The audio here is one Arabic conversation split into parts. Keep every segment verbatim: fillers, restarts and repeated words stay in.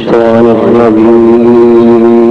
الشيطان الرجيم.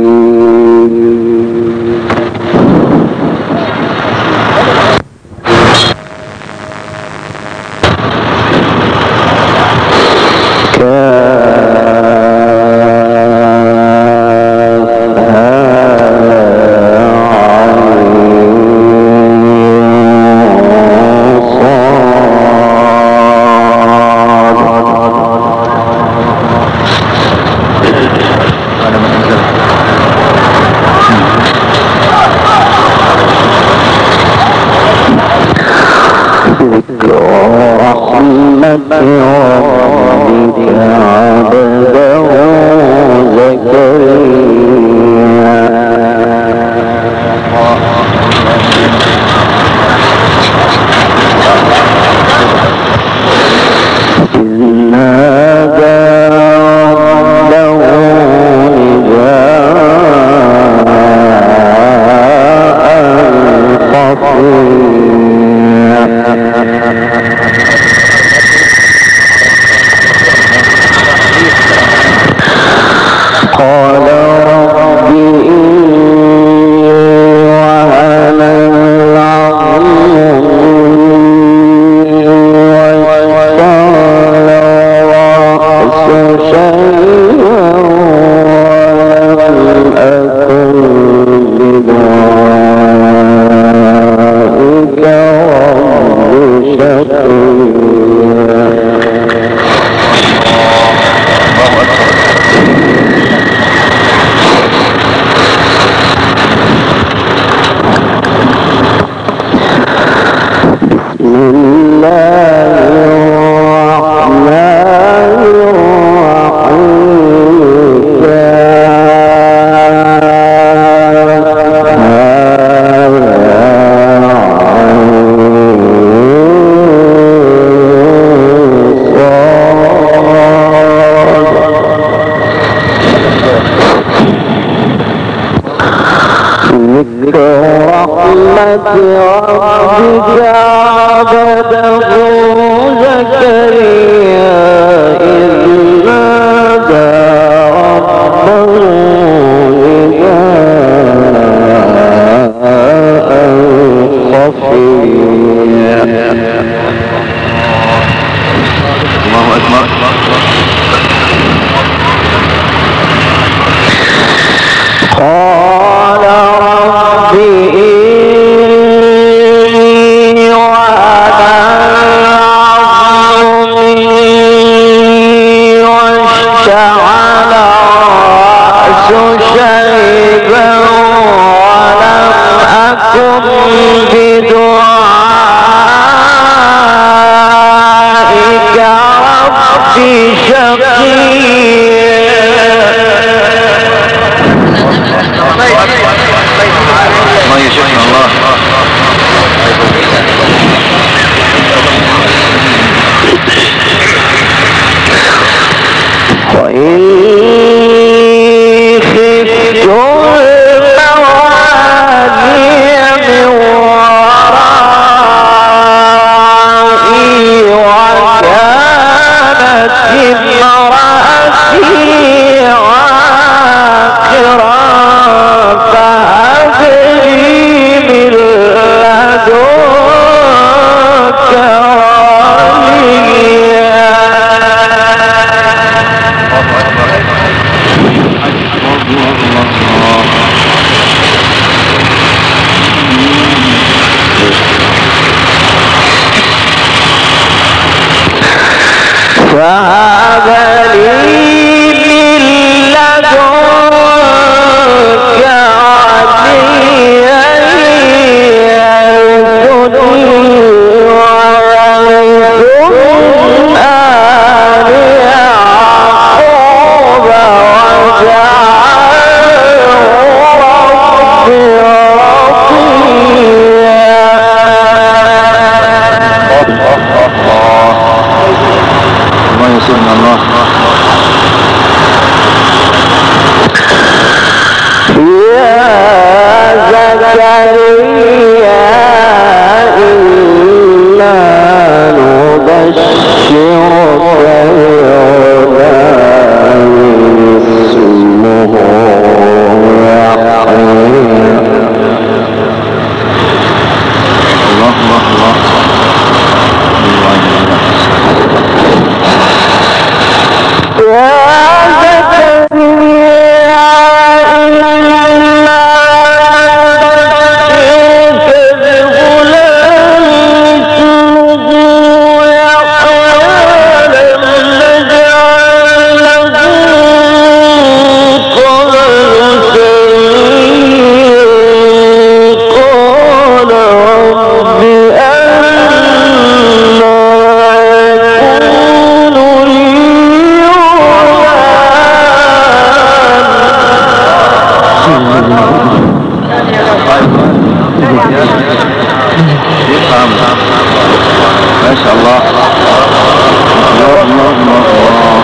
يفهم ما شاء الله. الله الله الله.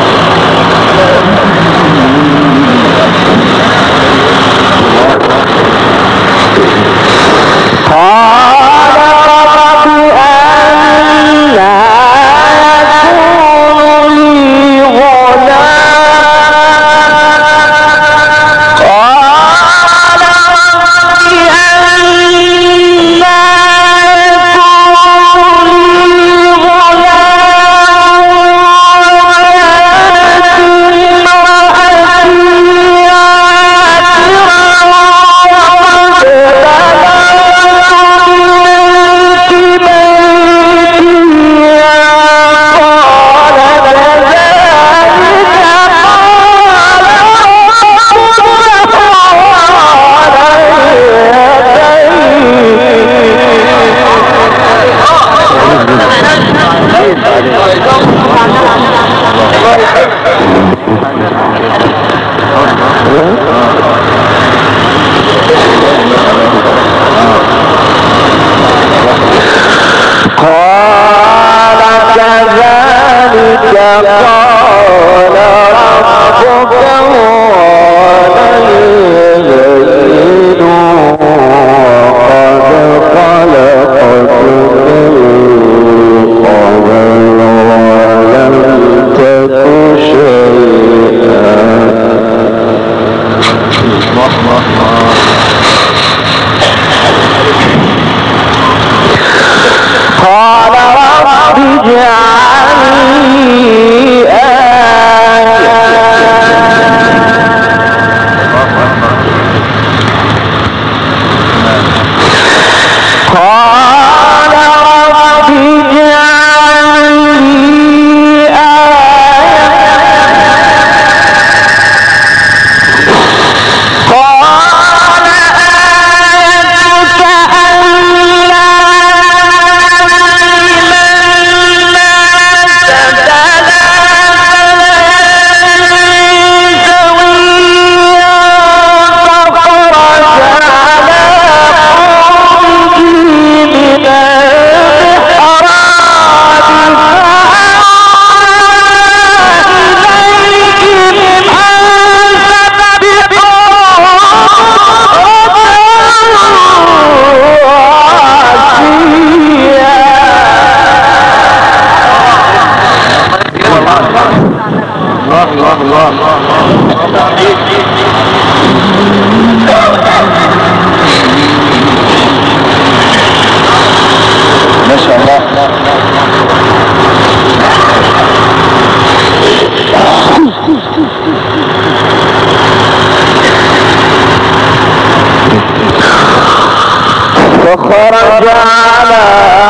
فخرج على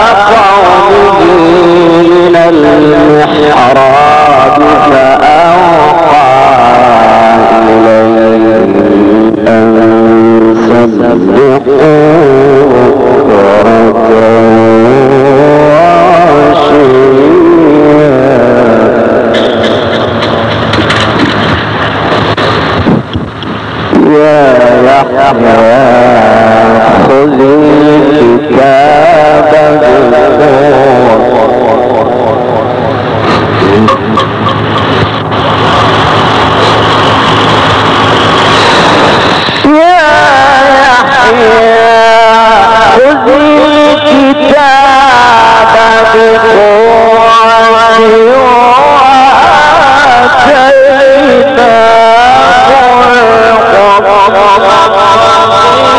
قومه من المحراب فأوحى إليهم أن سبحوا بكرة وعشيا يا يحيى خذ الكتاب بقوة يا يحيى خذ الكتاب بقوة وآتيناه الحكم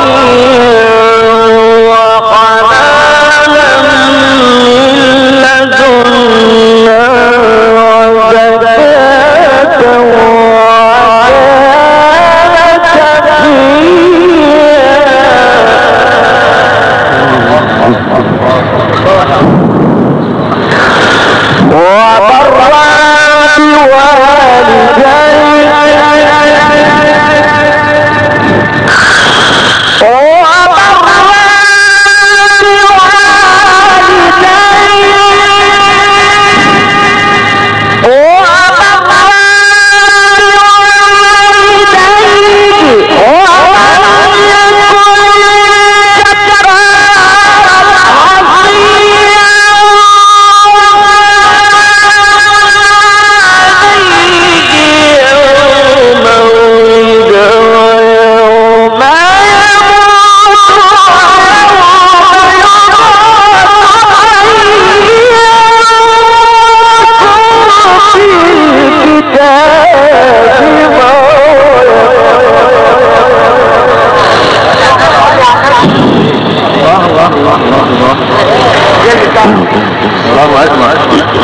الله أكبر.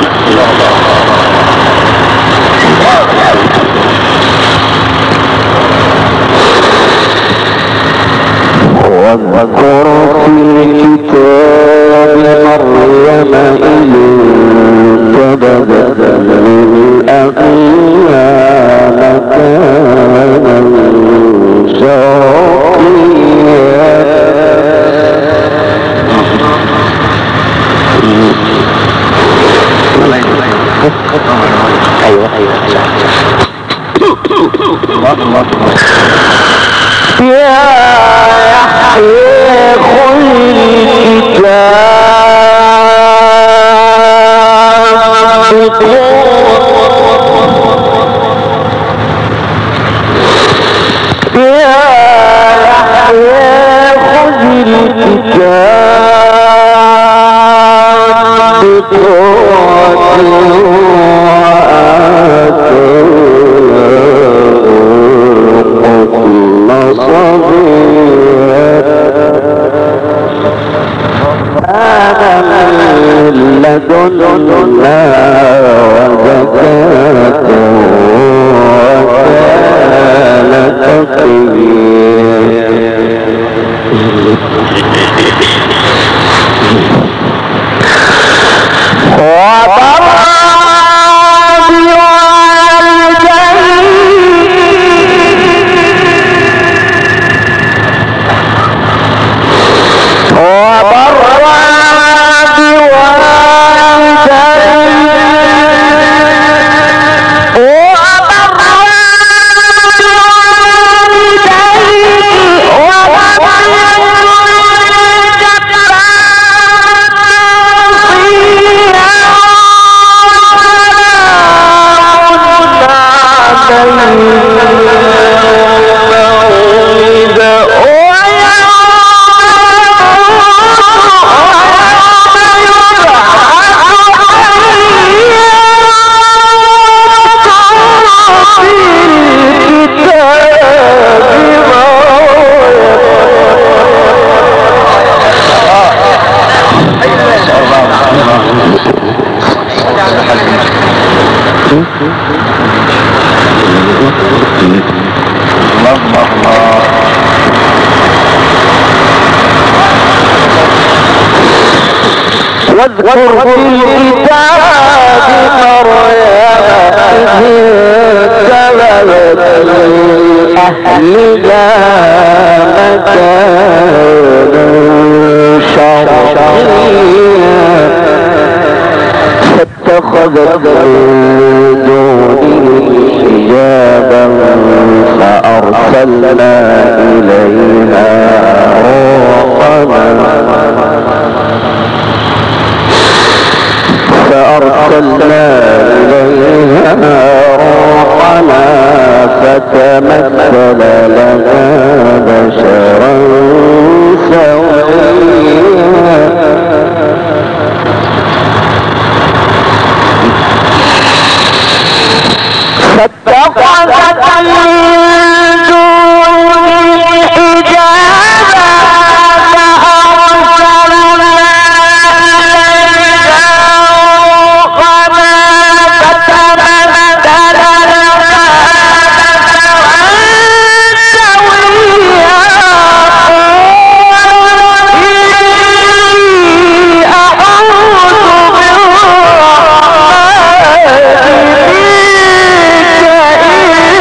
واذكر في الكتاب مريم إذ انتبذت من أهلها مكانا شرقيا ايوه ايوه الله الله يا يحيى خذ الكتاب يا يحيى خذ الكتاب بقوة لدنا وزكاة وكان تقيا وبرا بوالديه وبرا واذكر في الكتاب مريم إذ انتبذت من أهلها مكانا شرقيا فاتخذت من دونهم حجابا فأرسلنا إليها روحنا فأرسلنا إليها روحنا فتمثل لها بشرا سويا فاتخذت من دونه حجابا فأرسلنا إليها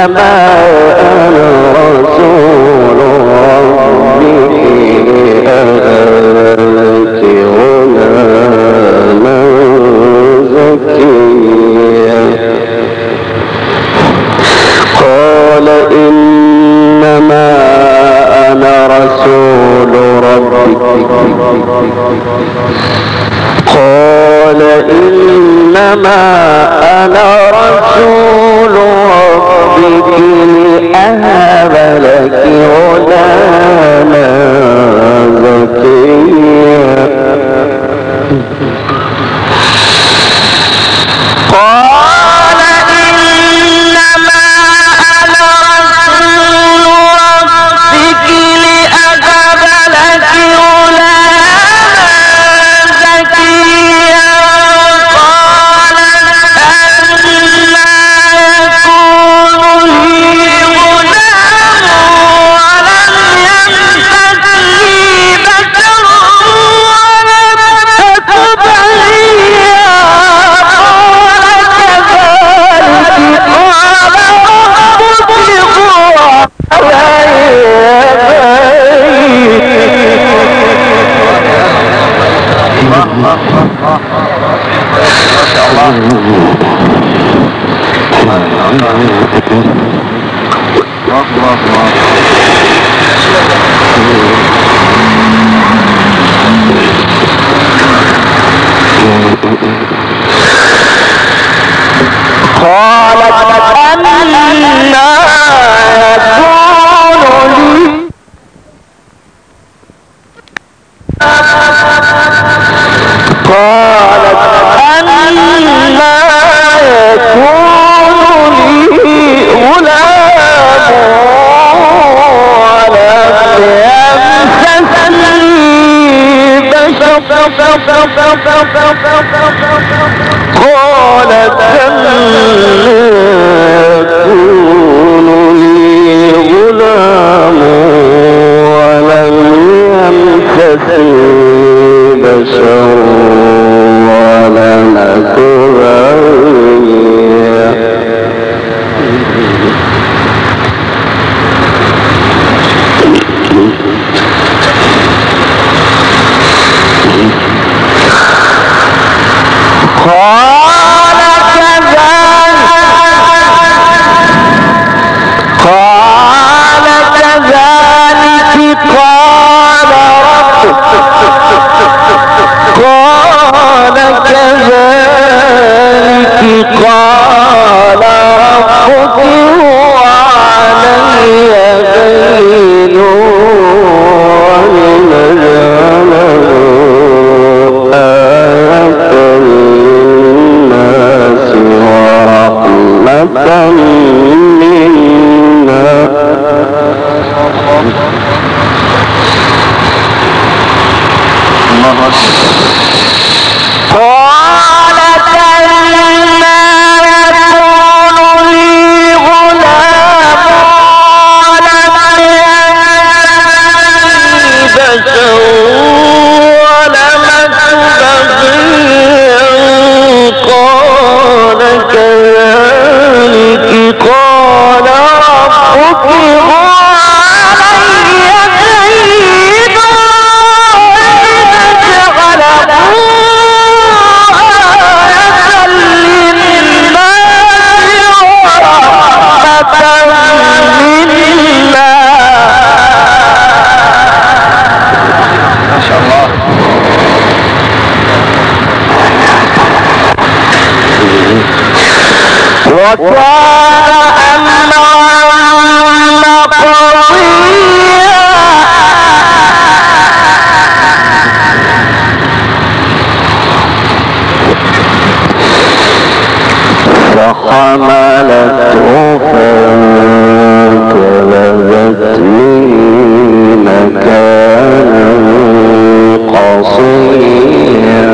إنما أنا رسول ربك لأهلك غلاما زكيا قال إنما أنا رسول ربك قال إنما أنا رسول ربك لأهب لك غلاما زكيا قال إنما أنا رسول ربك لأهب لك غلاما زكيا قال أنى يكون لي غلام ولم يمسسني بشر ولم أك بغيا قالت أنى يكون لي قالت أنى يكون لي غلام ولم يمسسني بشر قال يكون لي غلام ولم يمسسني بشر ولم أك بغيا قال كذلك قال كذلك قال ربك قال كذلك قال ربك هو علي هين ولنجعله آية للناس ورحمة منا قالت أنى يكون لي غلام ولم يمسسني بشر ولم أك بغيا قال كذلك قال ربك هو علي هين ولنجعله آية للناس ورحمة منا ما شاء الله وكان أمرا قضيا فحملته فانتبذت به مكانا قصيا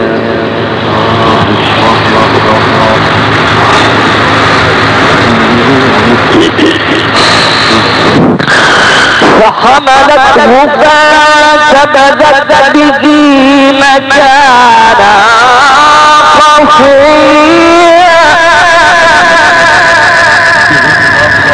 فحملته فانتبذت به مكانا قصيا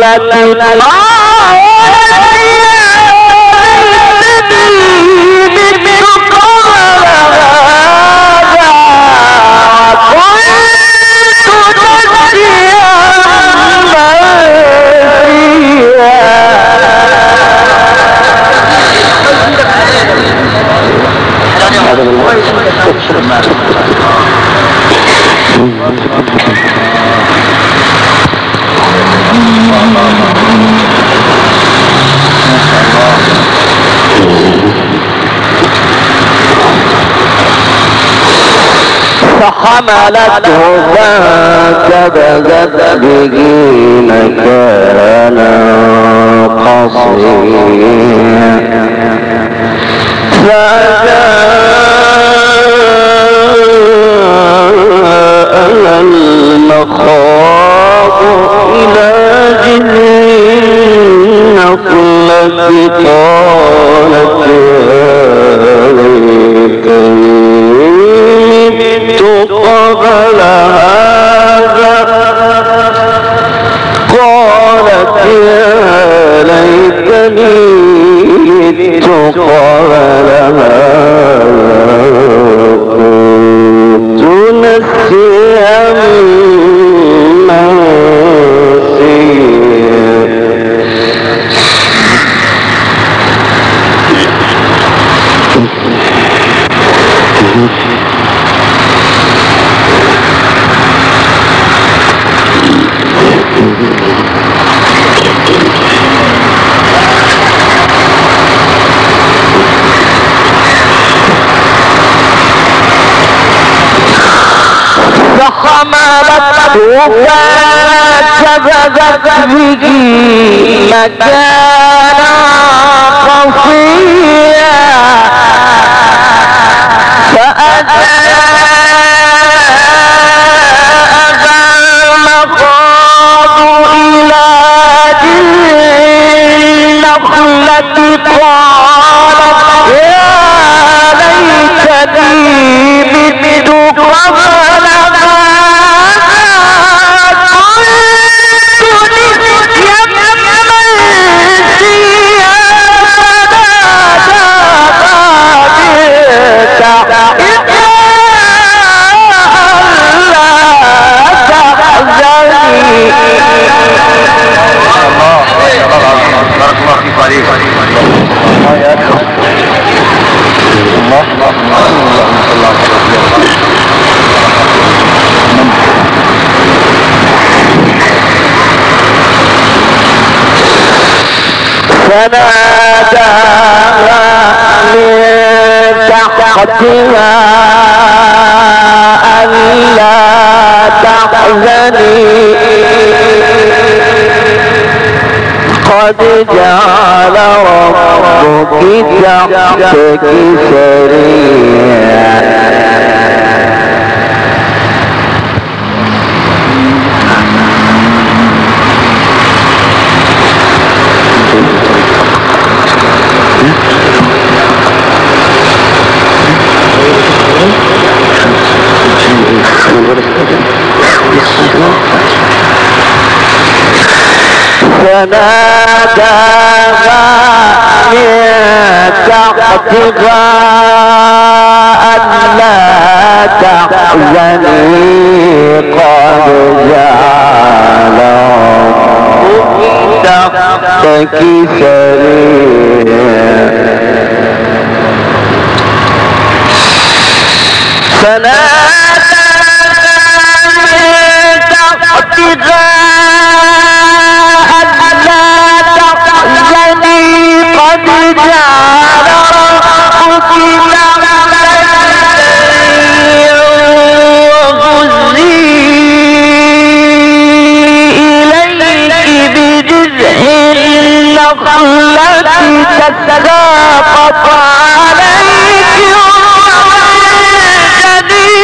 فحملته فانتبذت به مكانا قصيا فجاء المخاض إلى جذع النخلة قالت قبل هذا قالت يا ليتني مت قبل هذا كنت نسيا فانتبذت به مكانا قصيا فأجاء المخاض إلى جذع النخلة قالت يا ليتني مت قبل فناداها من تحتها ألا تحزني قد جعل ربك تحتك سريا فناداها من تحتها ألا تحزني قد جعل ربك تحتك سريا فناداها من تحتها قد جعل ربك وهزي إليك بجذع النخلة تساقط عليك رطبا جنيا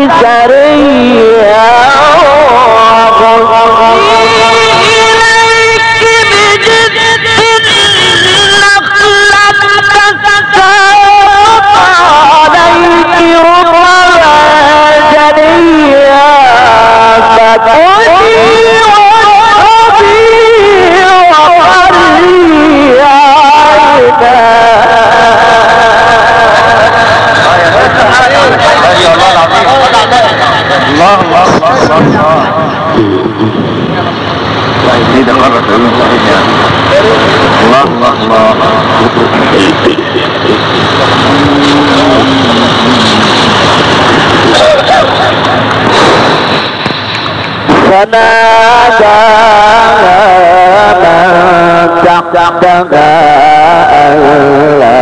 سريا إليك بجذع النخلة تساقط عليك رطبا جنيا فكلي واشربي وقري عينا. الله الله الله الله لا يزيد مرة الله الله الله فناداها من تحتها ألا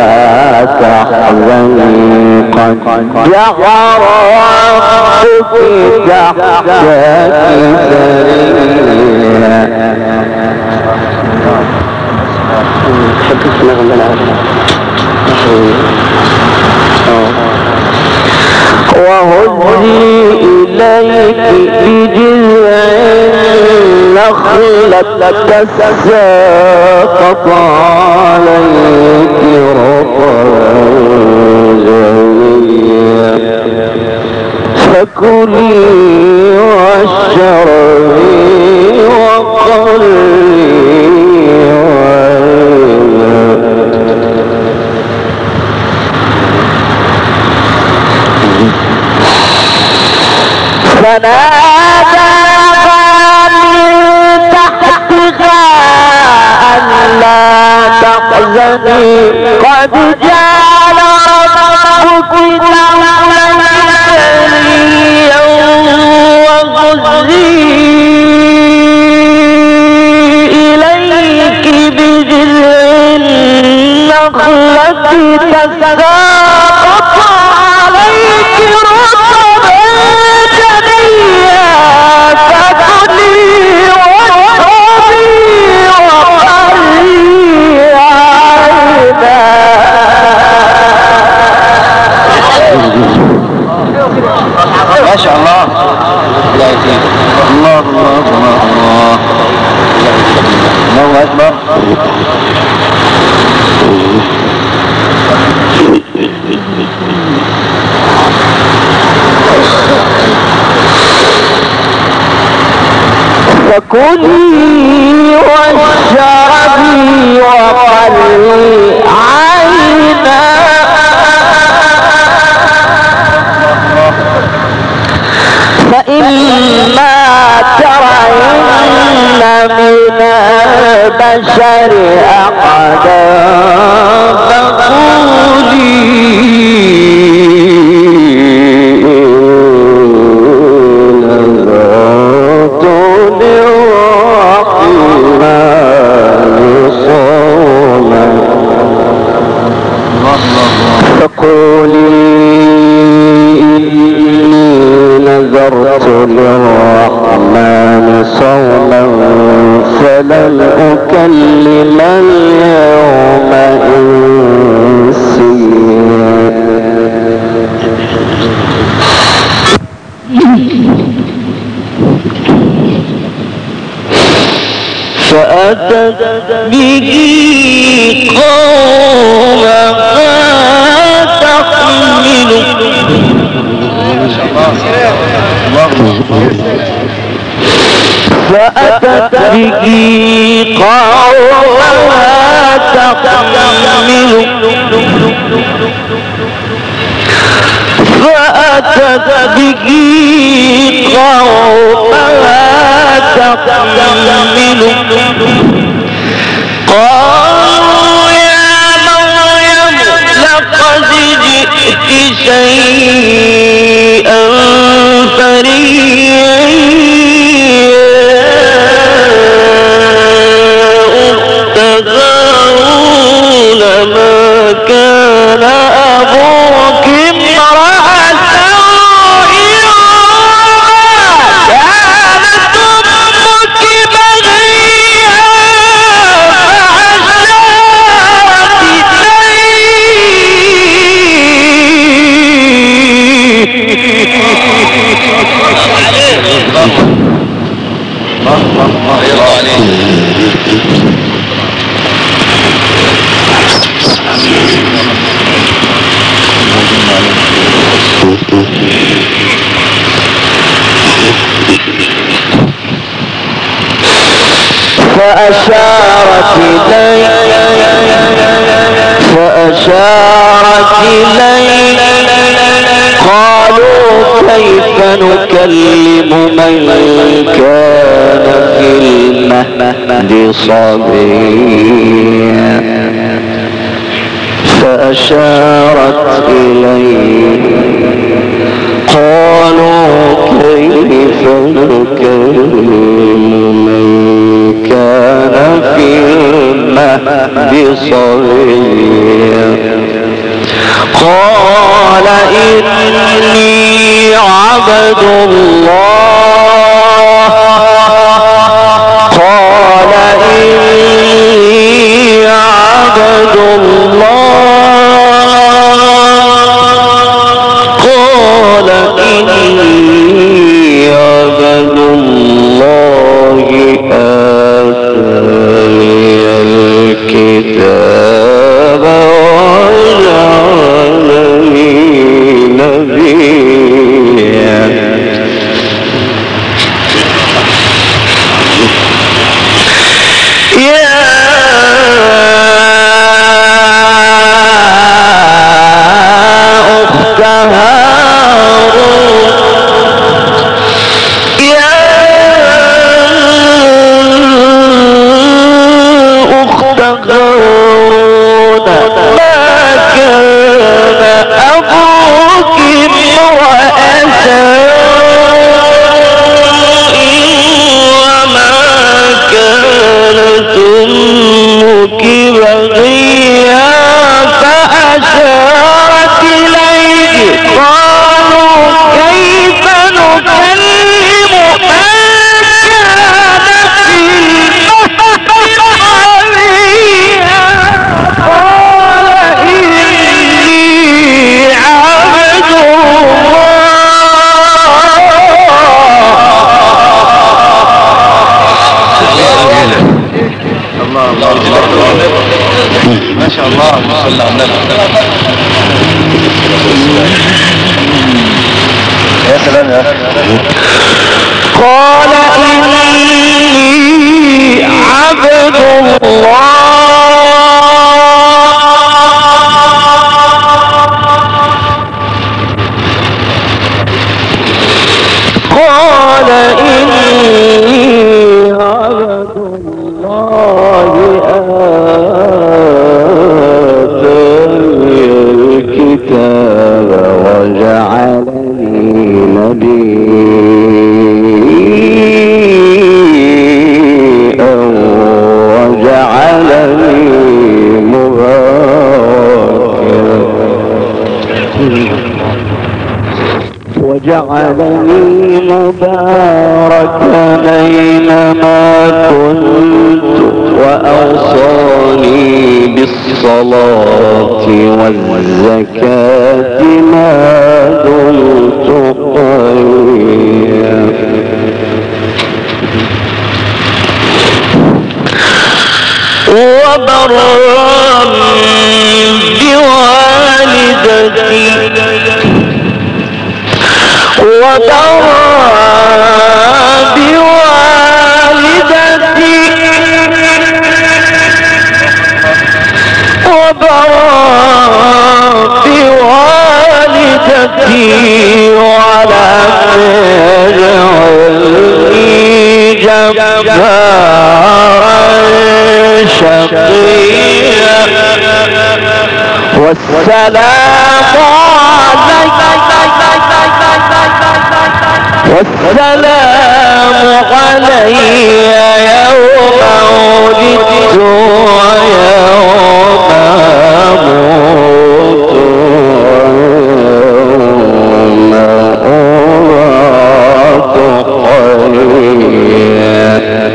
تحزني قد جعل ربك تحتك سريا وهزي إليك بجذع النخلة تساقط عليك رطبا جنيا فكلي واشربي وقري فناداها من تحتها ألا تحزني قد جعل ربك تحتك سريا وهزي إليك بجذع النخلة تساقط عليك رطبا جنيا فكلي واشربي وقري عينا. ما شاء الله لا يزيد الله الله الله الله الله أكبر. فكلي واشربي وقري عينا فإما ترين من البشر أحدا فقولي فقولي إني نذرت للرحمن صوما فلن أكلم اليوم إنسيا. فأتت به قومها تحمله فأتت به قومها تحمله فأتت به قومها تحمله قالوا يا مريم لقد جئت شيئا فريا أخت هارون ما كان أبوك امرأ سوء وما كانت أمك بغيا فأشارت إليه فأشارت إليه قالوا كيف نكلم من كان في المهد صبيا فأشارت إليه قالوا كيف نكلم من كان في المهد صبيا قال إني عبد الله قال إني عبد الله قال إني عبد الله آتاني الكتاب وجعلني نبيا يا أخت هارون يا أخت هارون ما كان أبوك امرأ سوء وما كانت أمك بغيا فأشارت إليه قالوا كيف نكلم من كان في المهد صبيا قال إني عبد الله الله الله ما شاء الله صلى على النبي يا سلام يا اخي قال إني عبد الله قال إني عبد الله آتاني الكتاب وجعلني نبيا وجعلني مباركا وجعلني مباركا أينما كنت وأوصاني بالصلاة والزكاة ما دمت حيا وبرا بوالدتي وبرا بوالدتي وبرا بوالدتي ولم يجعلني جبارا شقيا والسلام عليك والسلام علي يوم ولدت ويوم أموت ويوم أبعث حيا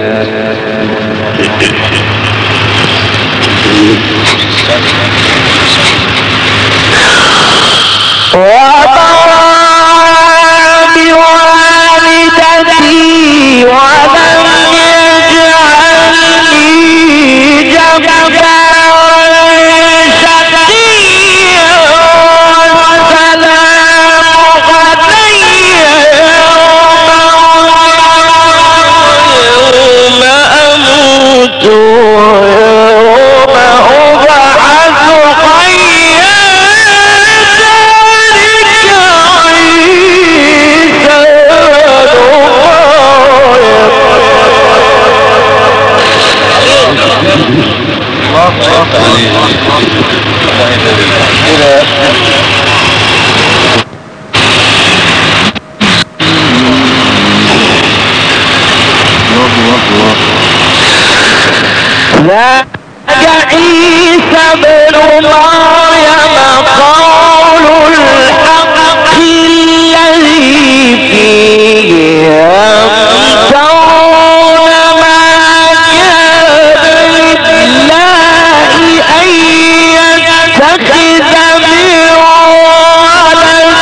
وبرا بوالدتي ولم يجعلني ذاك عيسى بن مريم قول الحق الذي فيه يمترون ما كان لله أن يتخذ من ولد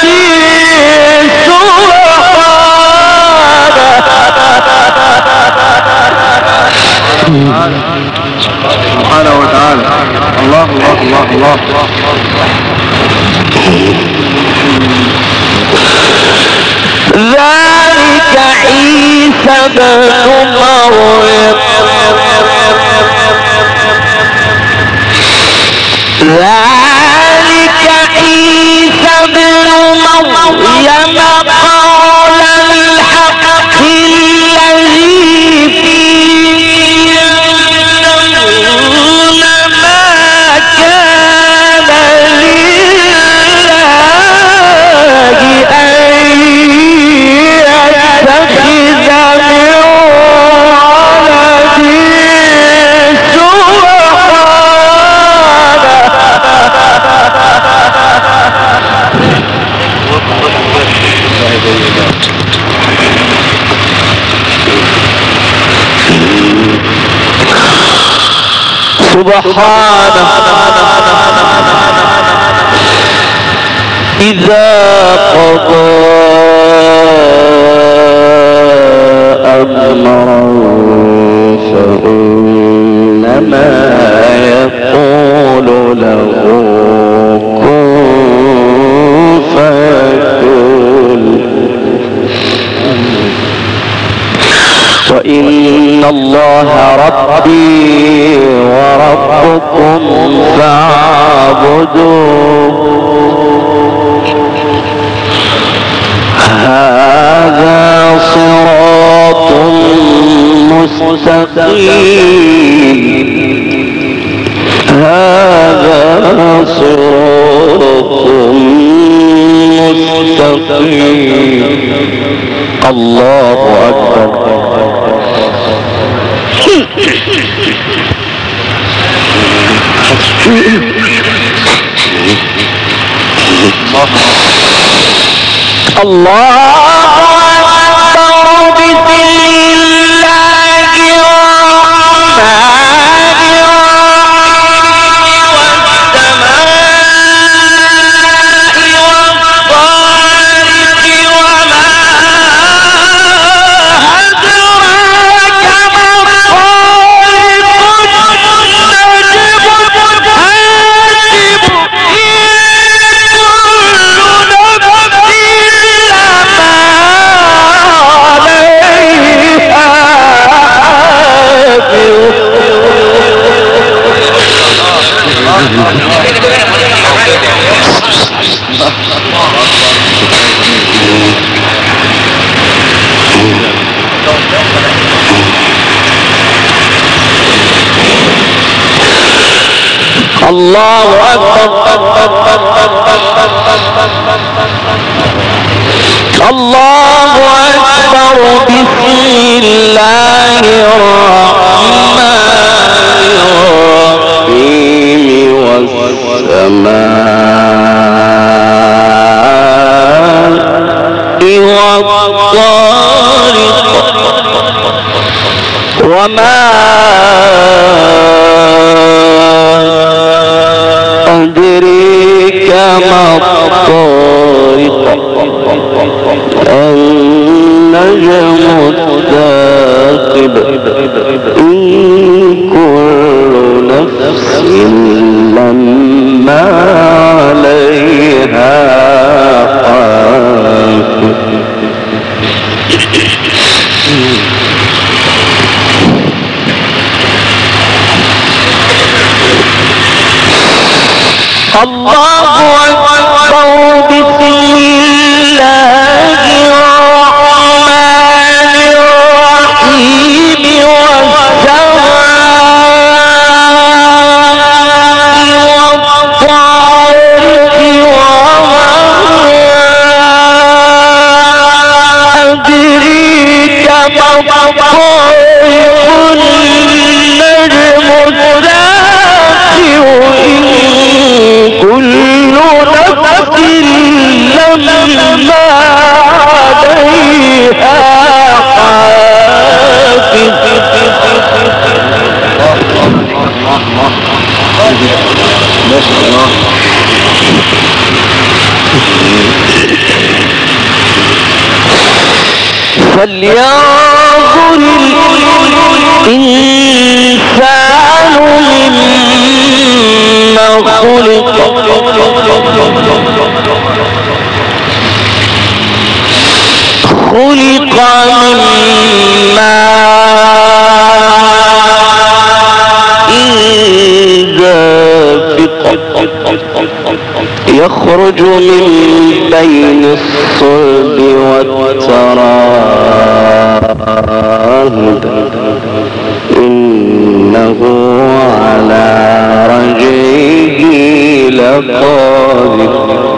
سبحانه وتعالى. الله الله الله الله. ذلك عيسى بن مريم ذلك عيسى بن مريم قول الحق الذي فيه يمترون ما كان لله أن يتخذ من ولد سبحانه إذا قضى أمرا فإنما يقول له كن فيكون وإن الله ربي وربكم فاعبدوه هذا صراط مستقيم هذا صراط مستقيم. الله أكبر. الله أكبر. بسم الله الرحمن الرحيم والسماء والطارق وما أدراك ما الطارق النجم الهاتف الله أكبر. الله أكبر. بسم الله الرحمن الرحيم والسماء والطارق وما أدريك ما الطارق النجم الثاقب إن كل نفس لما عليها حافظ. الله أكبر. بسم الله الرحمن الرحيم والسماء ما شاء الله. فلينظر الإنسان مما خلق خلق من ماء دافق يخرج من بين الصلب والترائب إنه على رجعه لقادر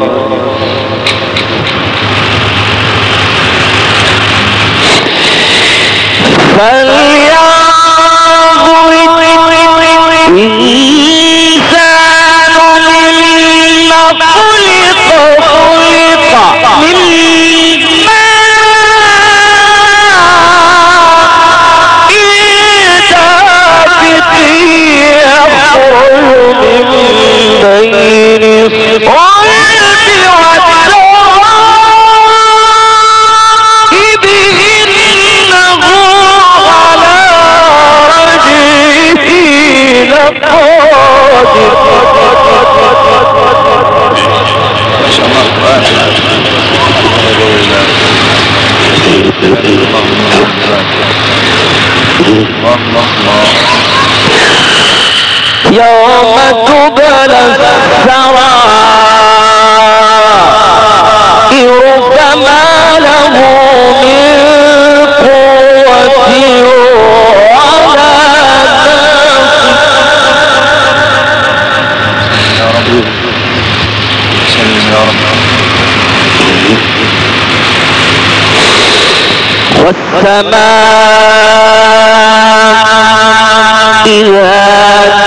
فلينظر الإنسان مما خلق خلق من ماء دافق يخرج من بين الصلب والترائب إنه على رجعه لقادر. ما شاء الله. يوم تبلى السرائر فما له من قوة ولا يا رب سلم يا رب. والسماء ذات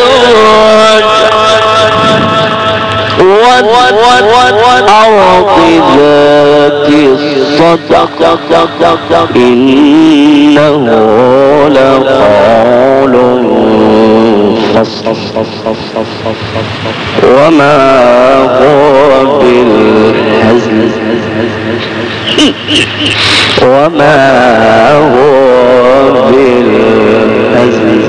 الرجع والأرض ذات الصدع إنه لقول فصل وما هو بالهزل وما هو بالهزل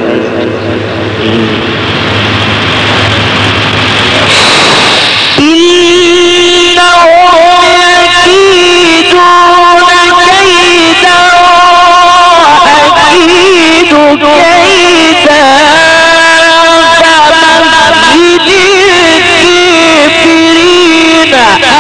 إنهم يكيدون كيدا وأكيد كيدا فمهل الكافرين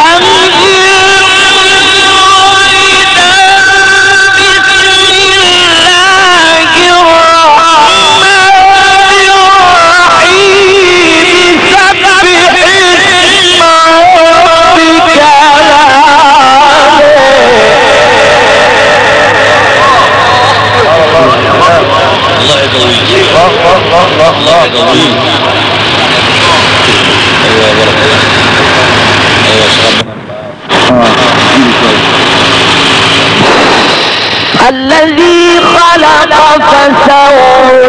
الذي خلق فسوى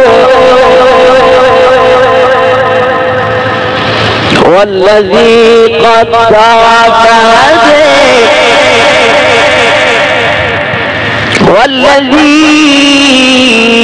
والذي قدر فهدى والذي